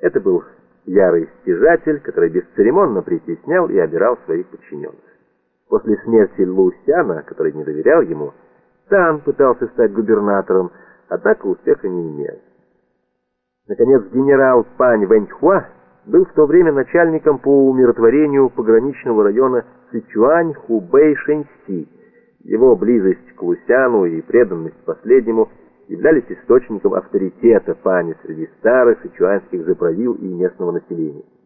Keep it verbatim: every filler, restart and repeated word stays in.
Это был ярый стяжатель, который бесцеремонно притеснял и обирал своих подчиненных. После смерти Лусяна, который не доверял ему, Тан пытался стать губернатором, однако успеха не имел. Наконец, генерал Пань Вэньхуа был в то время начальником по умиротворению пограничного района Сычуань-Хубэй-Шэньси. Его близость к Лусяну и преданность последнему являлись источником авторитета Пани среди старых сычуанских заправил и местного населения.